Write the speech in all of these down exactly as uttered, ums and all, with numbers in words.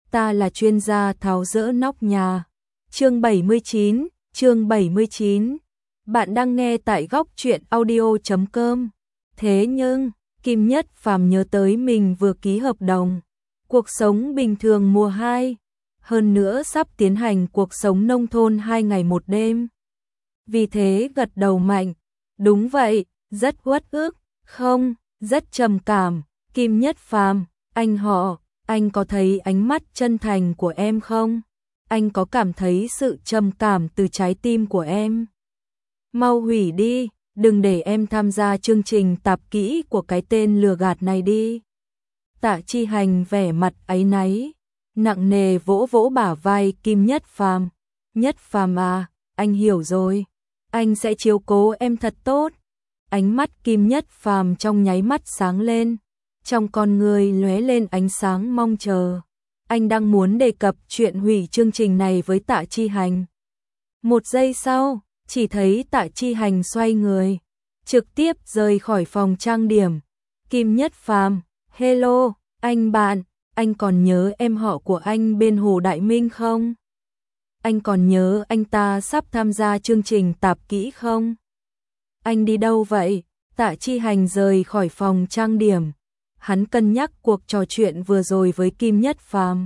ta là chuyên gia tháo dỡ nóc nhà. Chương bảy mươi chín, chương bảy mươi chín. Bạn đang nghe tại góc truyện audio chấm com. Thế nhưng, Kim Nhất Phàm nhớ tới mình vừa ký hợp đồng Cuộc sống bình thường mùa hai, hơn nữa sắp tiến hành cuộc sống nông thôn hai ngày một đêm. Vì thế gật đầu mạnh, đúng vậy, rất uất ức, không, rất trầm cảm. Kim Nhất Phàm, anh họ, anh có thấy ánh mắt chân thành của em không? Anh có cảm thấy sự trầm cảm từ trái tim của em? Mau hủy đi, đừng để em tham gia chương trình tạp kỹ của cái tên lừa gạt này đi. Tạ Chi Hành vẻ mặt áy náy, nặng nề vỗ vỗ bả vai Kim Nhất Phàm. Nhất Phàm à, anh hiểu rồi, anh sẽ chiếu cố em thật tốt. Ánh mắt Kim Nhất Phàm trong nháy mắt sáng lên, trong con người lóe lên ánh sáng mong chờ. Anh đang muốn đề cập chuyện hủy chương trình này với Tạ Chi Hành. Một giây sau, chỉ thấy Tạ Chi Hành xoay người, trực tiếp rời khỏi phòng trang điểm. Kim Nhất Phàm, hello, anh bạn, anh còn nhớ em họ của anh bên Hồ Đại Minh không? Anh còn nhớ anh ta sắp tham gia chương trình tạp kỹ không? Anh đi đâu vậy? Tạ Chi Hành rời khỏi phòng trang điểm. Hắn cân nhắc cuộc trò chuyện vừa rồi với Kim Nhất Phàm.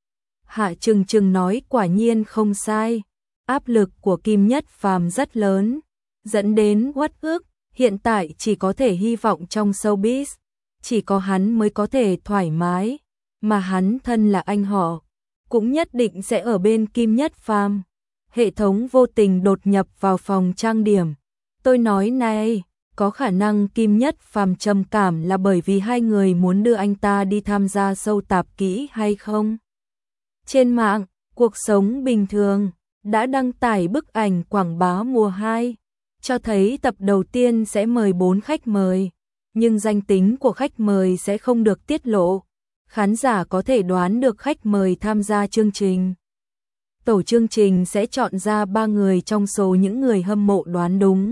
Hạ Trừng Trừng nói quả nhiên không sai. Áp lực của Kim Nhất Phàm rất lớn, dẫn đến uất ức. Hiện tại chỉ có thể hy vọng trong showbiz, chỉ có hắn mới có thể thoải mái, mà hắn thân là anh họ, cũng nhất định sẽ ở bên Kim Nhất Phàm. Hệ thống vô tình đột nhập vào phòng trang điểm. Tôi nói này, có khả năng Kim Nhất Phàm trầm cảm là bởi vì hai người muốn đưa anh ta đi tham gia show tạp kỹ hay không? Trên mạng, Cuộc Sống Bình Thường đã đăng tải bức ảnh quảng bá mùa hai, cho thấy tập đầu tiên sẽ mời bốn khách mời, nhưng danh tính của khách mời sẽ không được tiết lộ. Khán giả có thể đoán được khách mời tham gia chương trình. Tổ chương trình sẽ chọn ra ba người trong số những người hâm mộ đoán đúng,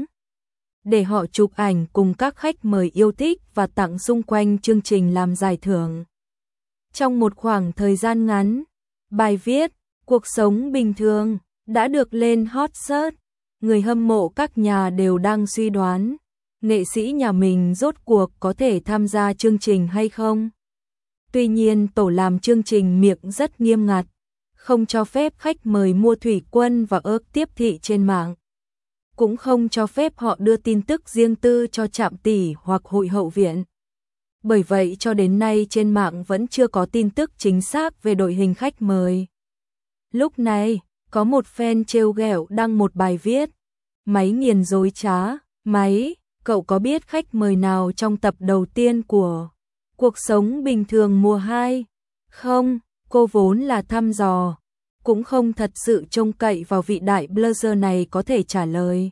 để họ chụp ảnh cùng các khách mời yêu thích và tặng xung quanh chương trình làm giải thưởng. Trong một khoảng thời gian ngắn, bài viết Cuộc Sống Bình Thường đã được lên hot search. Người hâm mộ các nhà đều đang suy đoán, nghệ sĩ nhà mình rốt cuộc có thể tham gia chương trình hay không. Tuy nhiên tổ làm chương trình miệng rất nghiêm ngặt, không cho phép khách mời mua thủy quân và ước tiếp thị trên mạng, cũng không cho phép họ đưa tin tức riêng tư cho trạm tỷ hoặc hội hậu viện. Bởi vậy cho đến nay trên mạng vẫn chưa có tin tức chính xác về đội hình khách mời. Lúc này, có một fan trêu ghẹo đăng một bài viết, máy nghiền dối trá, máy, cậu có biết khách mời nào trong tập đầu tiên của Cuộc Sống Bình Thường mùa hai? Không, cô vốn là thăm dò, cũng không thật sự trông cậy vào vị đại blogger này có thể trả lời.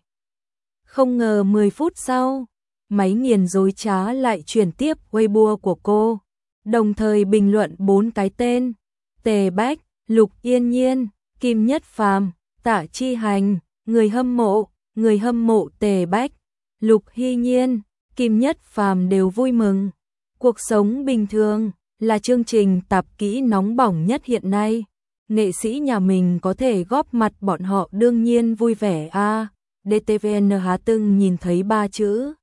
Không ngờ mười phút sau, máy nghiền dối trá lại chuyển tiếp Weibo của cô, đồng thời bình luận bốn cái tên: Tề Bách, Lục Yên Nhiên, Kim Nhất Phàm, Tạ Chi Hành. Người hâm mộ, người hâm mộ Tề Bách, Lục Hy Nhiên, Kim Nhất Phàm đều vui mừng. Cuộc Sống Bình Thường là chương trình tạp kỹ nóng bỏng nhất hiện nay. Nghệ sĩ nhà mình có thể góp mặt bọn họ đương nhiên vui vẻ a. À, đê tê vê en há tưng nhìn thấy ba chữ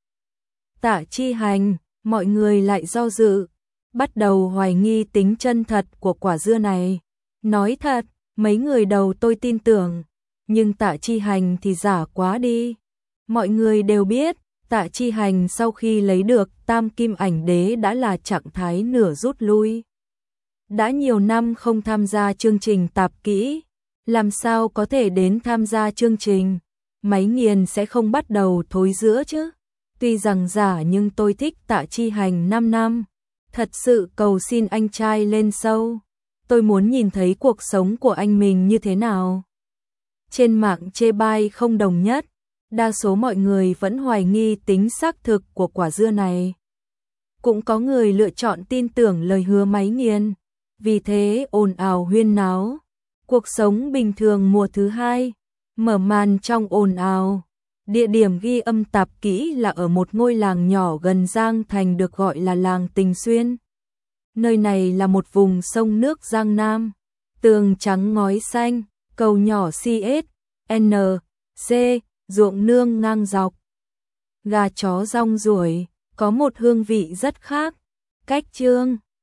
Tạ Chi Hành, mọi người lại do dự, bắt đầu hoài nghi tính chân thật của quả dưa này. Nói thật, mấy người đầu tôi tin tưởng, nhưng Tạ Chi Hành thì giả quá đi. Mọi người đều biết, Tạ Chi Hành sau khi lấy được tam kim ảnh đế đã là trạng thái nửa rút lui. Đã nhiều năm không tham gia chương trình tạp kỹ, làm sao có thể đến tham gia chương trình? Máy nghiền sẽ không bắt đầu thối rữa chứ? Tuy rằng giả nhưng tôi thích Tạ Chi Hành năm năm. Thật sự cầu xin anh trai lên show. Tôi muốn nhìn thấy cuộc sống của anh mình như thế nào. Trên mạng chê bai không đồng nhất, đa số mọi người vẫn hoài nghi tính xác thực của quả dưa này. Cũng có người lựa chọn tin tưởng lời hứa máy nghiền, vì thế ồn ào huyên náo. Cuộc Sống Bình Thường mùa thứ hai, mở màn trong ồn ào. Địa điểm ghi âm tạp kỹ là ở một ngôi làng nhỏ gần Giang Thành được gọi là làng Tình Xuyên. Nơi này là một vùng sông nước Giang Nam, tường trắng ngói xanh, cầu nhỏ xê ét, en, xê, ruộng nương ngang dọc. Gà chó rong ruổi, có một hương vị rất khác. Cách chương